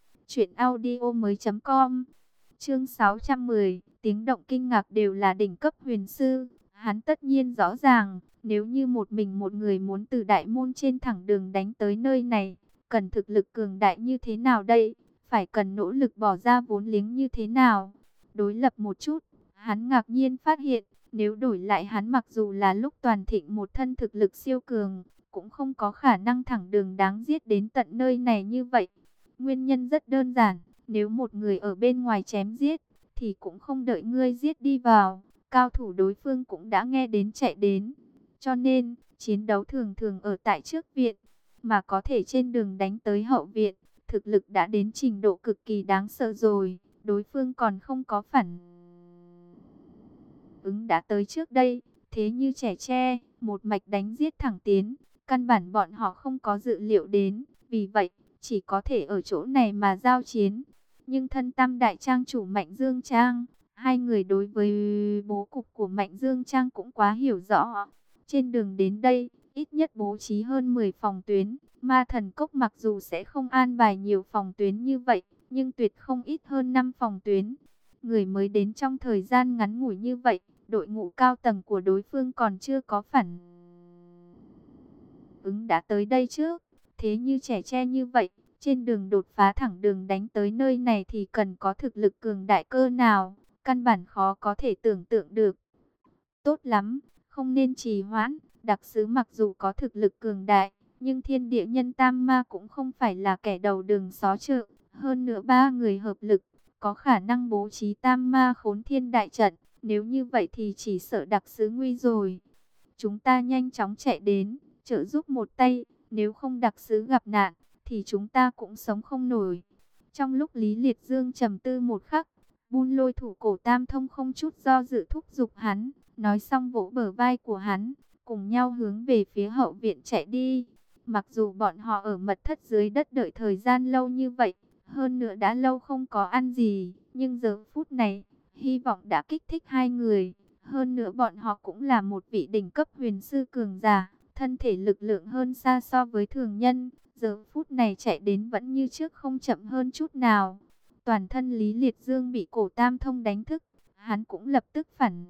truyệnaudiomoi.com. Chương 610, tiếng động kinh ngạc đều là đỉnh cấp huyền sư. Hắn tất nhiên rõ ràng, nếu như một mình một người muốn từ đại môn trên thẳng đường đánh tới nơi này, cần thực lực cường đại như thế nào đây? Phải cần nỗ lực bỏ ra vốn liếng như thế nào? Đối lập một chút, hắn ngạc nhiên phát hiện, nếu đổi lại hắn mặc dù là lúc toàn thịnh một thân thực lực siêu cường, cũng không có khả năng thẳng đường đáng giết đến tận nơi này như vậy. Nguyên nhân rất đơn giản, nếu một người ở bên ngoài chém giết, thì cũng không đợi ngươi giết đi vào, cao thủ đối phương cũng đã nghe đến chạy đến. Cho nên, chiến đấu thường thường ở tại trước viện, mà có thể trên đường đánh tới hậu viện, thực lực đã đến trình độ cực kỳ đáng sợ rồi, đối phương còn không có phản ứng đã tới trước đây, thế như trẻ tre, một mạch đánh giết thẳng tiến, căn bản bọn họ không có dự liệu đến, vì vậy, chỉ có thể ở chỗ này mà giao chiến. Nhưng thân tam đại trang chủ Mạnh Dương Trang, hai người đối với bố cục của Mạnh Dương Trang cũng quá hiểu rõ. Trên đường đến đây, ít nhất bố trí hơn 10 phòng tuyến, Ma Thần Cốc mặc dù sẽ không an bài nhiều phòng tuyến như vậy, nhưng tuyệt không ít hơn 5 phòng tuyến. Người mới đến trong thời gian ngắn ngủi như vậy, đội ngũ cao tầng của đối phương còn chưa có phản ứng đã tới đây trước. Thế như trẻ tre như vậy, trên đường đột phá thẳng đường đánh tới nơi này thì cần có thực lực cường đại cơ nào, căn bản khó có thể tưởng tượng được. Tốt lắm, không nên trì hoãn, đặc sứ mặc dù có thực lực cường đại, nhưng thiên địa nhân tam ma cũng không phải là kẻ đầu đường xó chợ, hơn nữa ba người hợp lực, có khả năng bố trí tam ma khốn thiên đại trận, nếu như vậy thì chỉ sợ đặc sứ nguy rồi. Chúng ta nhanh chóng chạy đến, trợ giúp một tay, nếu không đặc sứ gặp nạn, thì chúng ta cũng sống không nổi. Trong lúc Lý Liệt Dương trầm tư một khắc, Bun Lôi thủ cổ Tam Thông không chút do dự thúc giục hắn, nói xong vỗ bờ vai của hắn, cùng nhau hướng về phía hậu viện chạy đi. Mặc dù bọn họ ở mật thất dưới đất đợi thời gian lâu như vậy, hơn nữa đã lâu không có ăn gì, nhưng giờ phút này, hy vọng đã kích thích hai người. Hơn nữa bọn họ cũng là một vị đỉnh cấp huyền sư cường giả, thân thể lực lượng hơn xa so với thường nhân. Giờ phút này chạy đến vẫn như trước không chậm hơn chút nào. Toàn thân Lý Liệt Dương bị cổ Tam Thông đánh thức, hắn cũng lập tức phản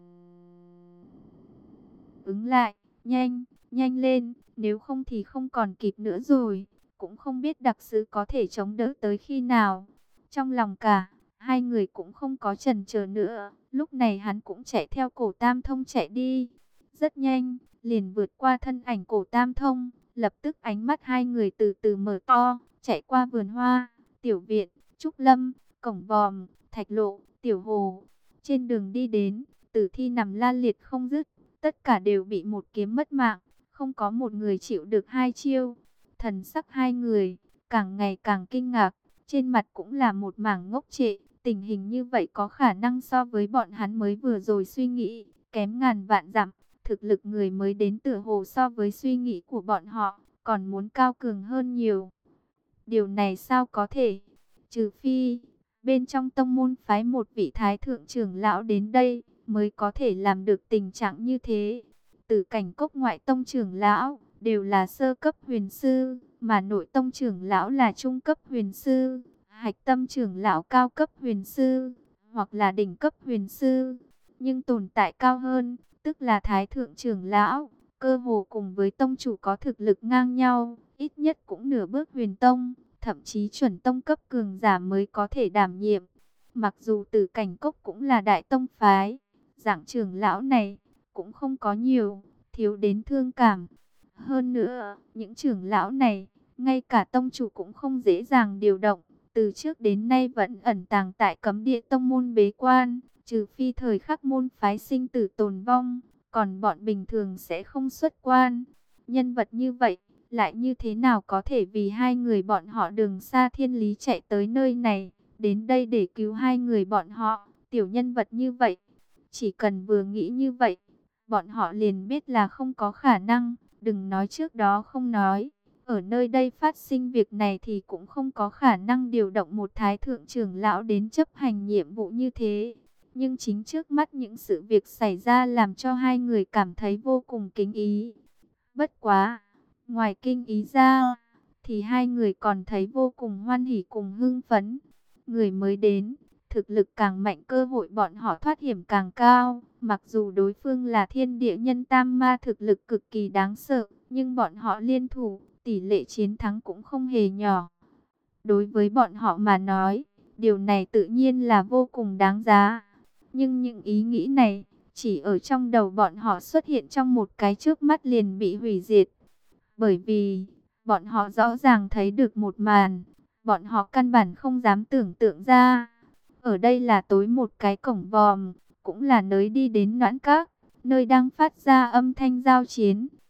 ứng lại, nhanh, nhanh lên, nếu không thì không còn kịp nữa rồi, cũng không biết đặc sứ có thể chống đỡ tới khi nào. Trong lòng cả, hai người cũng không có chần chờ nữa, lúc này hắn cũng chạy theo cổ Tam Thông chạy đi, rất nhanh, liền vượt qua thân ảnh cổ Tam Thông, lập tức ánh mắt hai người từ từ mở to, chạy qua vườn hoa, tiểu viện, trúc lâm, cổng vòm, thạch lộ, tiểu hồ. Trên đường đi đến, tử thi nằm la liệt không dứt, tất cả đều bị một kiếm mất mạng, không có một người chịu được hai chiêu. Thần sắc hai người càng ngày càng kinh ngạc, trên mặt cũng là một mảng ngốc trệ. Tình hình như vậy có khả năng so với bọn hắn mới vừa rồi suy nghĩ, kém ngàn vạn dặm. Thực lực người mới đến tựa hồ so với suy nghĩ của bọn họ, còn muốn cao cường hơn nhiều. Điều này sao có thể? Trừ phi, bên trong tông môn phái một vị thái thượng trưởng lão đến đây, mới có thể làm được tình trạng như thế. Từ cảnh cốc ngoại tông trưởng lão, đều là sơ cấp huyền sư, mà nội tông trưởng lão là trung cấp huyền sư, hạch tâm trưởng lão cao cấp huyền sư, hoặc là đỉnh cấp huyền sư. Nhưng tồn tại cao hơn, tức là thái thượng trưởng lão, cơ hồ cùng với tông chủ có thực lực ngang nhau, ít nhất cũng nửa bước huyền tông, thậm chí chuẩn tông cấp cường giả mới có thể đảm nhiệm. Mặc dù Tử Cảnh Cốc cũng là đại tông phái, dạng trưởng lão này cũng không có nhiều, thiếu đến thương cảm. Hơn nữa, những trưởng lão này, ngay cả tông chủ cũng không dễ dàng điều động, từ trước đến nay vẫn ẩn tàng tại cấm địa tông môn bế quan, trừ phi thời khắc môn phái sinh tử tồn vong, còn bọn bình thường sẽ không xuất quan. Nhân vật như vậy, lại như thế nào có thể vì hai người bọn họ đường xa thiên lý chạy tới nơi này, đến đây để cứu hai người bọn họ, tiểu nhân vật như vậy. Chỉ cần vừa nghĩ như vậy, bọn họ liền biết là không có khả năng, đừng nói trước đó không nói. Ở nơi đây phát sinh việc này thì cũng không có khả năng điều động một thái thượng trưởng lão đến chấp hành nhiệm vụ như thế. Nhưng chính trước mắt những sự việc xảy ra làm cho hai người cảm thấy vô cùng kính ý. Bất quá, ngoài kinh ý ra, thì hai người còn thấy vô cùng hoan hỉ cùng hưng phấn. Người mới đến, thực lực càng mạnh cơ hội bọn họ thoát hiểm càng cao. Mặc dù đối phương là thiên địa nhân tam ma thực lực cực kỳ đáng sợ, nhưng bọn họ liên thủ, tỷ lệ chiến thắng cũng không hề nhỏ. Đối với bọn họ mà nói, điều này tự nhiên là vô cùng đáng giá. Nhưng những ý nghĩ này, chỉ ở trong đầu bọn họ xuất hiện trong một cái chớp mắt liền bị hủy diệt. Bởi vì, bọn họ rõ ràng thấy được một màn, bọn họ căn bản không dám tưởng tượng ra. Ở đây là tối một cái cổng vòm, cũng là nơi đi đến Noãn Các, nơi đang phát ra âm thanh giao chiến.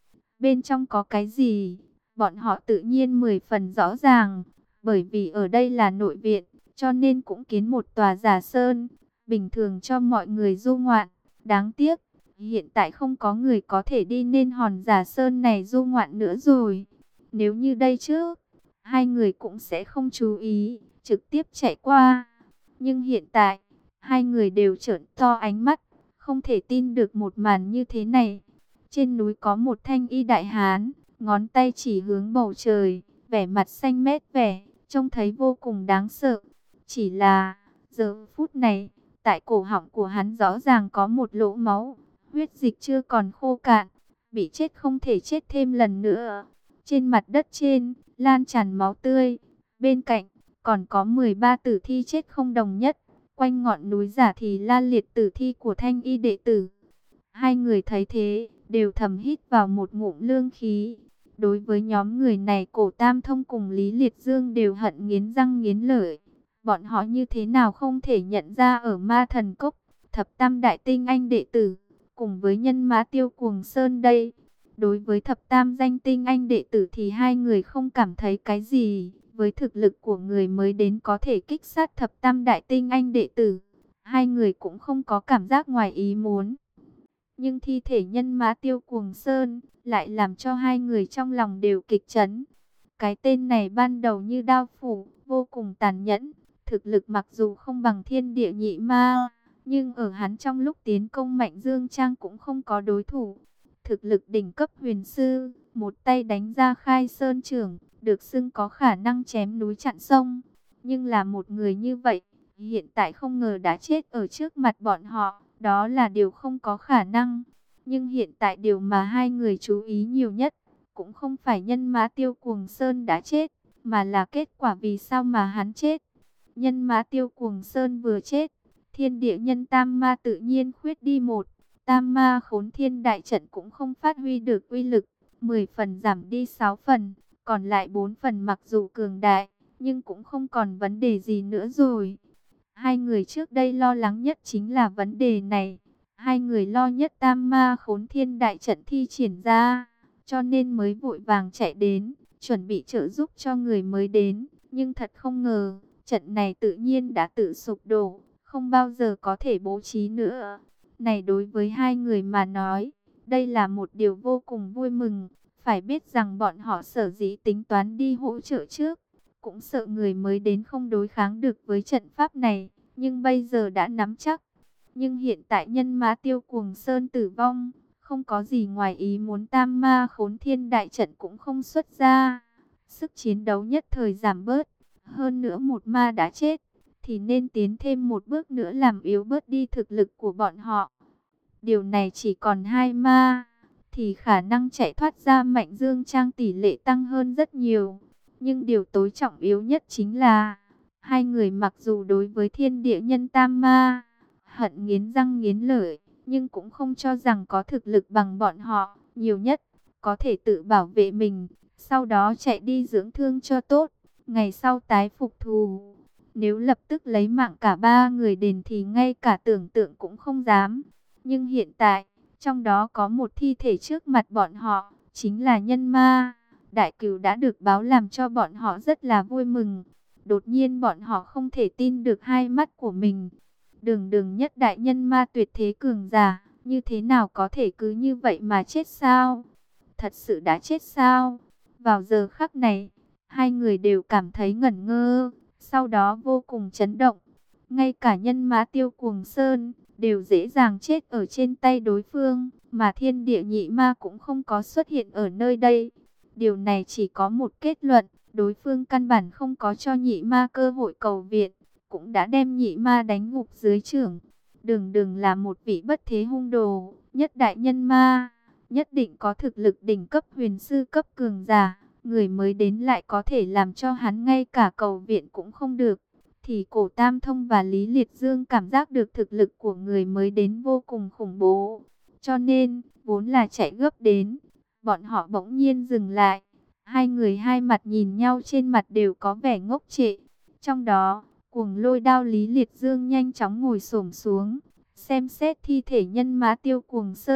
Bên trong có cái gì? Bọn họ tự nhiên 10 phần rõ ràng, bởi vì ở đây là nội viện, cho nên cũng kiến một tòa giả sơn, bình thường cho mọi người du ngoạn. Đáng tiếc, hiện tại không có người có thể đi nên hòn giả sơn này du ngoạn nữa rồi. Nếu như đây trước, hai người cũng sẽ không chú ý, trực tiếp chạy qua. Nhưng hiện tại, hai người đều trợn to ánh mắt, không thể tin được một màn như thế này. Trên núi có một thanh y đại hán, ngón tay chỉ hướng bầu trời, vẻ mặt xanh mét vẻ, trông thấy vô cùng đáng sợ. Chỉ là, giờ phút này, tại cổ họng của hắn rõ ràng có một lỗ máu, huyết dịch chưa còn khô cạn, bị chết không thể chết thêm lần nữa. Trên mặt đất trên, lan tràn máu tươi, bên cạnh, còn có 13 tử thi chết không đồng nhất. Quanh ngọn núi giả thì la liệt tử thi của thanh y đệ tử. Hai người thấy thế, đều thầm hít vào một ngụm lương khí. Đối với nhóm người này, Cổ Tam Thông cùng Lý Liệt Dương đều hận nghiến răng nghiến lợi. Bọn họ như thế nào không thể nhận ra ở Ma Thần Cốc, thập tam đại tinh anh đệ tử, cùng với nhân mã Tiêu Cuồng Sơn đây. Đối với thập tam danh tinh anh đệ tử thì hai người không cảm thấy cái gì. Với thực lực của người mới đến có thể kích sát thập tam đại tinh anh đệ tử, hai người cũng không có cảm giác ngoài ý muốn. Nhưng thi thể nhân mã Tiêu Cuồng Sơn lại làm cho hai người trong lòng đều kịch chấn. Cái tên này ban đầu như đao phủ, vô cùng tàn nhẫn. Thực lực mặc dù không bằng thiên địa nhị ma, nhưng ở hắn trong lúc tiến công Mạnh Dương Trang cũng không có đối thủ. Thực lực đỉnh cấp huyền sư, một tay đánh ra khai sơn trưởng, được xưng có khả năng chém núi chặn sông. Nhưng là một người như vậy, hiện tại không ngờ đã chết ở trước mặt bọn họ, đó là điều không có khả năng. Nhưng hiện tại điều mà hai người chú ý nhiều nhất, cũng không phải nhân mã Tiêu Cuồng Sơn đã chết, mà là kết quả vì sao mà hắn chết. Nhân mã Tiêu Cuồng Sơn vừa chết, thiên địa nhân tam ma tự nhiên khuyết đi một. Tam ma khốn thiên đại trận cũng không phát huy được uy lực, 10 phần giảm đi 6 phần, còn lại 4 phần mặc dù cường đại, nhưng cũng không còn vấn đề gì nữa rồi. Hai người trước đây lo lắng nhất chính là vấn đề này. Hai người lo nhất tam ma khốn thiên đại trận thi triển ra, cho nên mới vội vàng chạy đến, chuẩn bị trợ giúp cho người mới đến. Nhưng thật không ngờ, trận này tự nhiên đã tự sụp đổ, không bao giờ có thể bố trí nữa. Này đối với hai người mà nói, đây là một điều vô cùng vui mừng. Phải biết rằng bọn họ sở dĩ tính toán đi hỗ trợ trước, cũng sợ người mới đến không đối kháng được với trận pháp này, nhưng bây giờ đã nắm chắc. Nhưng hiện tại nhân mã Tiêu Cuồng Sơn tử vong, không có gì ngoài ý muốn, tam ma khốn thiên đại trận cũng không xuất ra. Sức chiến đấu nhất thời giảm bớt, hơn nữa một ma đã chết, thì nên tiến thêm một bước nữa làm yếu bớt đi thực lực của bọn họ. Điều này chỉ còn hai ma, thì khả năng chạy thoát ra Mạnh Dương Trang tỷ lệ tăng hơn rất nhiều. Nhưng điều tối trọng yếu nhất chính là, hai người mặc dù đối với thiên địa nhân tam ma, hận nghiến răng nghiến lợi, nhưng cũng không cho rằng có thực lực bằng bọn họ, nhiều nhất, có thể tự bảo vệ mình, sau đó chạy đi dưỡng thương cho tốt, ngày sau tái phục thù. Nếu lập tức lấy mạng cả ba người đền thì ngay cả tưởng tượng cũng không dám. Nhưng hiện tại, trong đó có một thi thể trước mặt bọn họ, chính là nhân ma. Đại cửu đã được báo làm cho bọn họ rất là vui mừng. Đột nhiên bọn họ không thể tin được hai mắt của mình. Đường nhất đại nhân ma tuyệt thế cường giả, như thế nào có thể cứ như vậy mà chết sao? Thật sự đã chết sao? Vào giờ khắc này, hai người đều cảm thấy ngẩn ngơ, sau đó vô cùng chấn động. Ngay cả nhân mã Tiêu Cuồng Sơn đều dễ dàng chết ở trên tay đối phương, mà thiên địa nhị ma cũng không có xuất hiện ở nơi đây. Điều này chỉ có một kết luận, đối phương căn bản không có cho nhị ma cơ hội cầu viện, cũng đã đem nhị ma đánh ngục dưới chưởng. Đường là một vị bất thế hung đồ, nhất đại nhân ma, nhất định có thực lực đỉnh cấp huyền sư cấp cường giả, người mới đến lại có thể làm cho hắn ngay cả cầu viện cũng không được. Thì Cổ Tam Thông và Lý Liệt Dương cảm giác được thực lực của người mới đến vô cùng khủng bố. Cho nên, vốn là chạy gấp đến, bọn họ bỗng nhiên dừng lại. Hai người hai mặt nhìn nhau, trên mặt đều có vẻ ngốc trệ. Trong đó, Cuồng Lôi Đao Lý Liệt Dương nhanh chóng ngồi xổm xuống, xem xét thi thể nhân mã Tiêu Cuồng Sơn,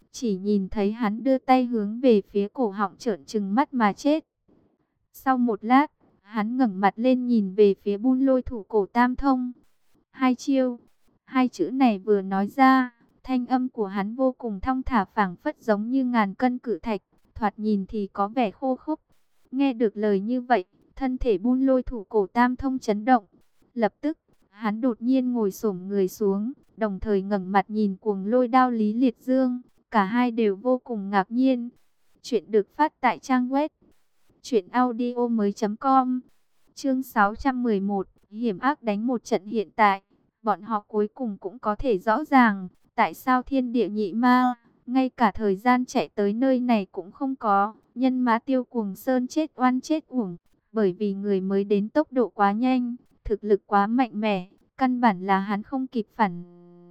chỉ nhìn thấy hắn đưa tay hướng về phía cổ họng trợn trừng mắt mà chết. Sau một lát, hắn ngẩng mặt lên nhìn về phía Bun Lôi thủ cổ Tam Thông. Hai chiêu, hai chữ này vừa nói ra, thanh âm của hắn vô cùng thong thả phảng phất giống như ngàn cân cự thạch, thoạt nhìn thì có vẻ khô khốc. Nghe được lời như vậy, thân thể Bun Lôi thủ cổ Tam Thông chấn động. Lập tức, hắn đột nhiên ngồi xổm người xuống, đồng thời ngẩng mặt nhìn Cuồng Lôi Đao Lý Liệt Dương. Cả hai đều vô cùng ngạc nhiên. Chuyện được phát tại trang web truyệnaudiomoi.com. Chương 611, hiểm ác đánh một trận. Hiện tại, bọn họ cuối cùng cũng có thể rõ ràng tại sao thiên địa nhị ma ngay cả thời gian chạy tới nơi này cũng không có. Nhân Mã Tiêu Cuồng Sơn chết oan chết uổng, bởi vì người mới đến tốc độ quá nhanh, thực lực quá mạnh mẽ, căn bản là hắn không kịp phản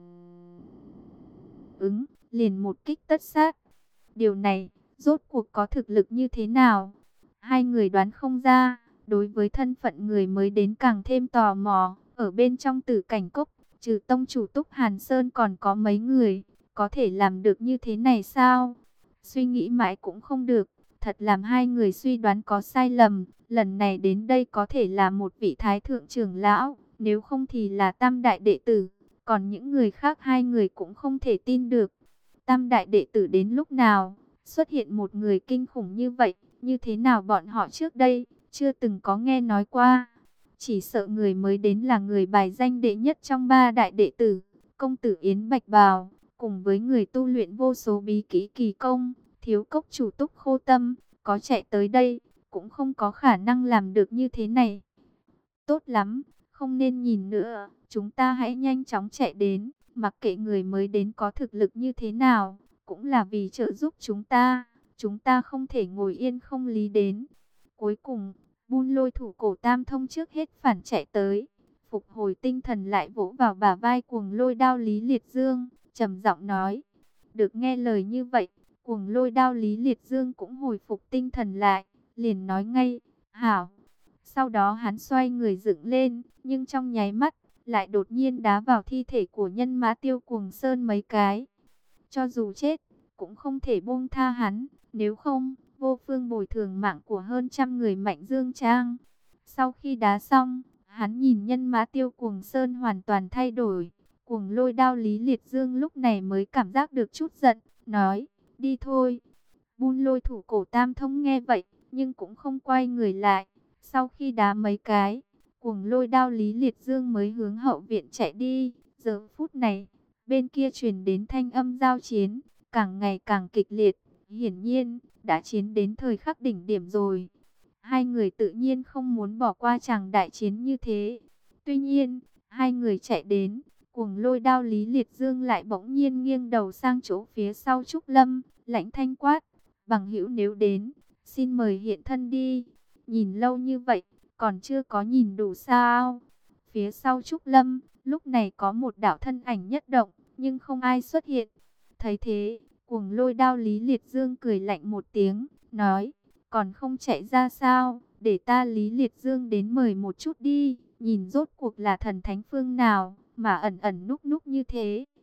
ứng, liền một kích tất sát. Điều này, rốt cuộc có thực lực như thế nào? Hai người đoán không ra, đối với thân phận người mới đến càng thêm tò mò. Ở bên trong Tử Cảnh Cốc, trừ tông chủ Túc Hàn Sơn còn có mấy người, có thể làm được như thế này sao? Suy nghĩ mãi cũng không được, thật làm hai người suy đoán có sai lầm. Lần này đến đây có thể là một vị thái thượng trưởng lão, nếu không thì là tam đại đệ tử. Còn những người khác hai người cũng không thể tin được. Tam đại đệ tử đến lúc nào xuất hiện một người kinh khủng như vậy, như thế nào bọn họ trước đây chưa từng có nghe nói qua. Chỉ sợ người mới đến là người bài danh đệ nhất trong ba đại đệ tử, công tử Yến Bạch Bào, cùng với người tu luyện vô số bí kỹ kỳ công, Thiếu Cốc chủ Túc Khô Tâm, có chạy tới đây cũng không có khả năng làm được như thế này. Tốt lắm, không nên nhìn nữa, chúng ta hãy nhanh chóng chạy đến, mặc kệ người mới đến có thực lực như thế nào, cũng là vì trợ giúp chúng ta không thể ngồi yên không lý đến. Cuối cùng, Bun Lôi thủ cổ Tam Thông trước hết phản chạy tới, phục hồi tinh thần lại vỗ vào bả vai Cuồng Lôi Đao Lý Liệt Dương, trầm giọng nói. Được nghe lời như vậy, Cuồng Lôi Đao Lý Liệt Dương cũng hồi phục tinh thần lại, liền nói ngay, hảo. Sau đó hắn xoay người dựng lên, nhưng trong nháy mắt, lại đột nhiên đá vào thi thể của Nhân Mã Tiêu Cuồng Sơn mấy cái. Cho dù chết, cũng không thể buông tha hắn, nếu không, vô phương bồi thường mạng của hơn trăm người Mạnh Dương Trang. Sau khi đá xong, hắn nhìn Nhân Mã Tiêu Cuồng Sơn hoàn toàn thay đổi. Cuồng Lôi Đao Lý Liệt Dương lúc này mới cảm giác được chút giận, nói, đi thôi. Bun Lôi thủ cổ Tam Thông nghe vậy, nhưng cũng không quay người lại. Sau khi đá mấy cái, Cuồng Lôi Đao Lý Liệt Dương mới hướng hậu viện chạy đi. Giờ phút này, bên kia truyền đến thanh âm giao chiến, càng ngày càng kịch liệt. Hiển nhiên, đã chiến đến thời khắc đỉnh điểm rồi. Hai người tự nhiên không muốn bỏ qua chàng đại chiến như thế. Tuy nhiên, hai người chạy đến, Cuồng Lôi Đao Lý Liệt Dương lại bỗng nhiên nghiêng đầu sang chỗ phía sau Trúc Lâm, lãnh thanh quát, bằng hữu nếu đến, xin mời hiện thân đi. Nhìn lâu như vậy, còn chưa có nhìn đủ sao? Phía sau Trúc Lâm, lúc này có một đạo thân ảnh nhất động, nhưng không ai xuất hiện. Thấy thế, Cuồng Lôi Đao Lý Liệt Dương cười lạnh một tiếng, nói, còn không chạy ra sao? Để ta Lý Liệt Dương đến mời một chút đi, nhìn rốt cuộc là thần thánh phương nào, mà ẩn ẩn núp núp như thế.